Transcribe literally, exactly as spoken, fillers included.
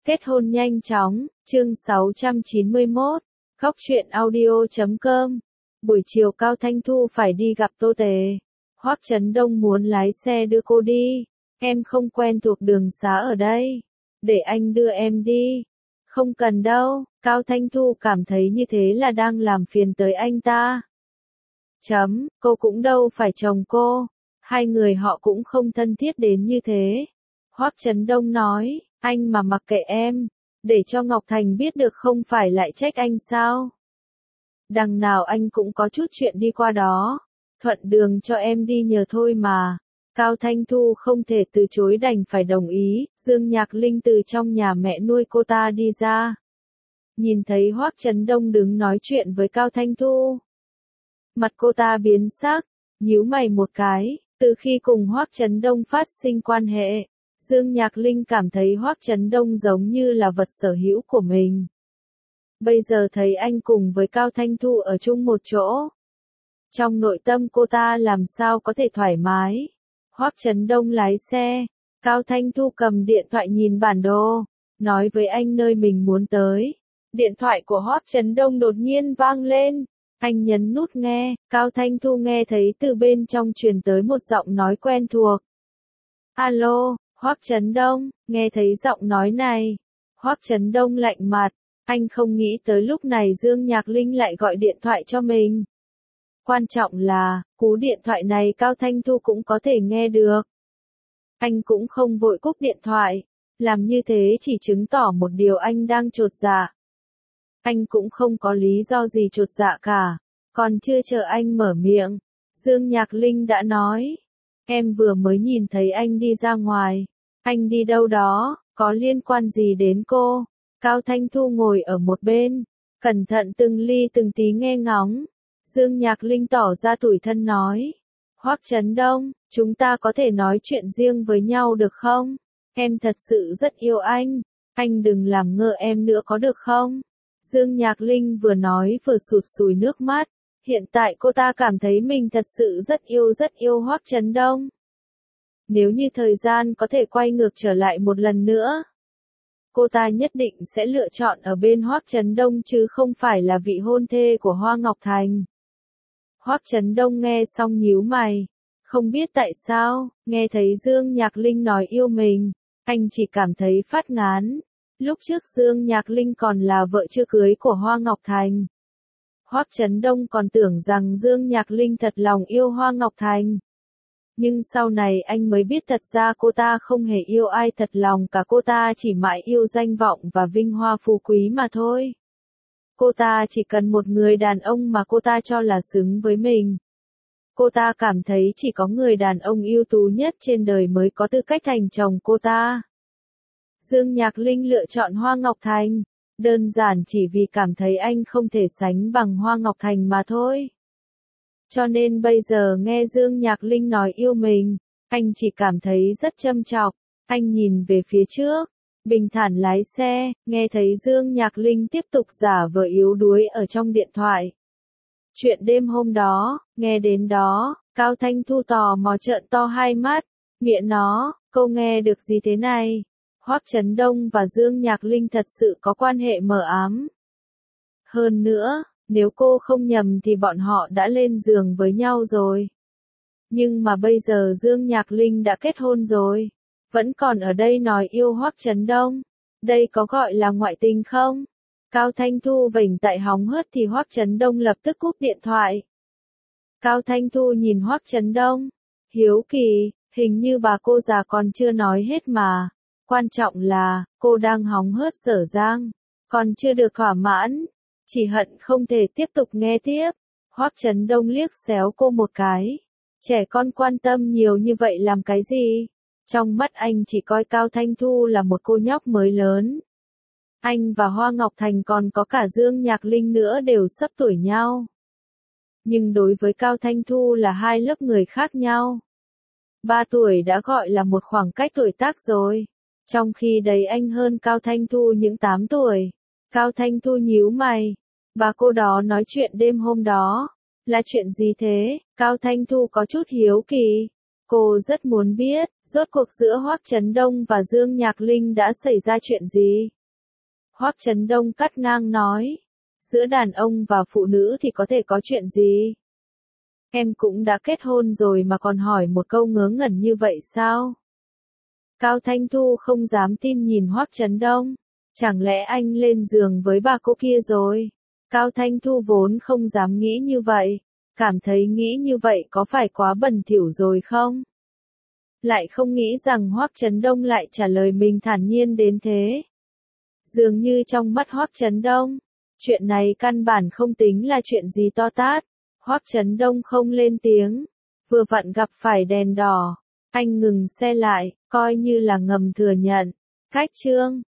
Kết hôn nhanh chóng, chương sáu trăm chín mươi mốt, Góc truyện audio chấm com. Buổi chiều Cao Thanh Thu phải đi gặp Tô Tề. Hoắc Chấn Đông muốn lái xe đưa cô đi. Em không quen thuộc đường xá ở đây. Để anh đưa em đi. Không cần đâu, Cao Thanh Thu cảm thấy như thế là đang làm phiền tới anh ta. Chấm, cô cũng đâu phải chồng cô. Hai người họ cũng không thân thiết đến như thế. Hoắc Chấn Đông nói, anh mà mặc kệ em, để cho Ngọc Thành biết được không phải lại trách anh sao. Đằng nào anh cũng có chút chuyện đi qua đó, thuận đường cho em đi nhờ thôi mà. Cao Thanh Thu không thể từ chối đành phải đồng ý. Dương Nhạc Linh từ trong nhà mẹ nuôi cô ta đi ra. Nhìn thấy Hoắc Chấn Đông đứng nói chuyện với Cao Thanh Thu. Mặt cô ta biến sắc, nhíu mày một cái, từ khi cùng Hoắc Chấn Đông phát sinh quan hệ. Dương Nhạc Linh cảm thấy Hoắc Chấn Đông giống như là vật sở hữu của mình. Bây giờ thấy anh cùng với Cao Thanh Thu ở chung một chỗ. Trong nội tâm cô ta làm sao có thể thoải mái. Hoắc Chấn Đông lái xe, Cao Thanh Thu cầm điện thoại nhìn bản đồ, nói với anh nơi mình muốn tới. Điện thoại của Hoắc Chấn Đông đột nhiên vang lên, anh nhấn nút nghe, Cao Thanh Thu nghe thấy từ bên trong truyền tới một giọng nói quen thuộc. Alo, Hoắc Chấn Đông, nghe thấy giọng nói này, Hoắc Chấn Đông lạnh mặt, anh không nghĩ tới lúc này Dương Nhạc Linh lại gọi điện thoại cho mình. Quan trọng là, cú điện thoại này Cao Thanh Thu cũng có thể nghe được. Anh cũng không vội cúp điện thoại, làm như thế chỉ chứng tỏ một điều anh đang chột dạ. Anh cũng không có lý do gì chột dạ cả, còn chưa chờ anh mở miệng, Dương Nhạc Linh đã nói. Em vừa mới nhìn thấy anh đi ra ngoài, anh đi đâu đó, có liên quan gì đến cô? Cao Thanh Thu ngồi ở một bên, cẩn thận từng ly từng tí nghe ngóng. Dương Nhạc Linh tỏ ra tủi thân nói. Hoắc Chấn Đông, chúng ta có thể nói chuyện riêng với nhau được không? Em thật sự rất yêu anh, anh đừng làm ngơ em nữa có được không? Dương Nhạc Linh vừa nói vừa sụt sùi nước mắt. Hiện tại cô ta cảm thấy mình thật sự rất yêu rất yêu Hoắc Chấn Đông. Nếu như thời gian có thể quay ngược trở lại một lần nữa, cô ta nhất định sẽ lựa chọn ở bên Hoắc Chấn Đông chứ không phải là vị hôn thê của Hoa Ngọc Thành. Hoắc Chấn Đông nghe xong nhíu mày, không biết tại sao, nghe thấy Dương Nhạc Linh nói yêu mình, anh chỉ cảm thấy phát ngán. Lúc trước Dương Nhạc Linh còn là vợ chưa cưới của Hoa Ngọc Thành. Hoắc Chấn Đông còn tưởng rằng Dương Nhạc Linh thật lòng yêu Hoa Ngọc Thành. Nhưng sau này anh mới biết thật ra cô ta không hề yêu ai thật lòng cả, cô ta chỉ mãi yêu danh vọng và vinh hoa phú quý mà thôi. Cô ta chỉ cần một người đàn ông mà cô ta cho là xứng với mình. Cô ta cảm thấy chỉ có người đàn ông ưu tú nhất trên đời mới có tư cách thành chồng cô ta. Dương Nhạc Linh lựa chọn Hoa Ngọc Thành, đơn giản chỉ vì cảm thấy anh không thể sánh bằng Hoa Ngọc Thành mà thôi. Cho nên bây giờ nghe Dương Nhạc Linh nói yêu mình, anh chỉ cảm thấy rất châm chọc. Anh nhìn về phía trước, bình thản lái xe, nghe thấy Dương Nhạc Linh tiếp tục giả vờ yếu đuối ở trong điện thoại. Chuyện đêm hôm đó, nghe đến đó, Cao Thanh Thu tò mò trợn to hai mắt, miệng nó, câu nghe được gì thế này? Hoắc Chấn Đông và Dương Nhạc Linh thật sự có quan hệ mờ ám. Hơn nữa, nếu cô không nhầm thì bọn họ đã lên giường với nhau rồi. Nhưng mà bây giờ Dương Nhạc Linh đã kết hôn rồi, vẫn còn ở đây nói yêu Hoắc Chấn Đông. Đây có gọi là ngoại tình không? Cao Thanh Thu vểnh tại hóng hớt thì Hoắc Chấn Đông lập tức cúp điện thoại. Cao Thanh Thu nhìn Hoắc Chấn Đông, hiếu kỳ, hình như bà cô già còn chưa nói hết mà. Quan trọng là, cô đang hóng hớt dở dang, còn chưa được thỏa mãn, chỉ hận không thể tiếp tục nghe tiếp. Hoắc Chấn Đông liếc xéo cô một cái. Trẻ con quan tâm nhiều như vậy làm cái gì? Trong mắt anh chỉ coi Cao Thanh Thu là một cô nhóc mới lớn. Anh và Hoa Ngọc Thành còn có cả Dương Nhạc Linh nữa đều sắp tuổi nhau. Nhưng đối với Cao Thanh Thu là hai lớp người khác nhau. Ba tuổi đã gọi là một khoảng cách tuổi tác rồi. Trong khi đấy anh hơn Cao Thanh Thu những tám tuổi. Cao Thanh Thu nhíu mày. Bà cô đó nói chuyện đêm hôm đó. Là chuyện gì thế? Cao Thanh Thu có chút hiếu kỳ. Cô rất muốn biết, rốt cuộc giữa Hoắc Chấn Đông và Dương Nhạc Linh đã xảy ra chuyện gì. Hoắc Chấn Đông cắt ngang nói, giữa đàn ông và phụ nữ thì có thể có chuyện gì? Em cũng đã kết hôn rồi mà còn hỏi một câu ngớ ngẩn như vậy sao? Cao Thanh Thu không dám tin nhìn Hoắc Chấn Đông. Chẳng lẽ anh lên giường với bà cô kia rồi? Cao Thanh Thu vốn không dám nghĩ như vậy. Cảm thấy nghĩ như vậy có phải quá bẩn thỉu rồi không? Lại không nghĩ rằng Hoắc Chấn Đông lại trả lời mình thản nhiên đến thế. Dường như trong mắt Hoắc Chấn Đông, chuyện này căn bản không tính là chuyện gì to tát. Hoắc Chấn Đông không lên tiếng, vừa vặn gặp phải đèn đỏ, anh ngừng xe lại, coi như là ngầm thừa nhận. Cách chương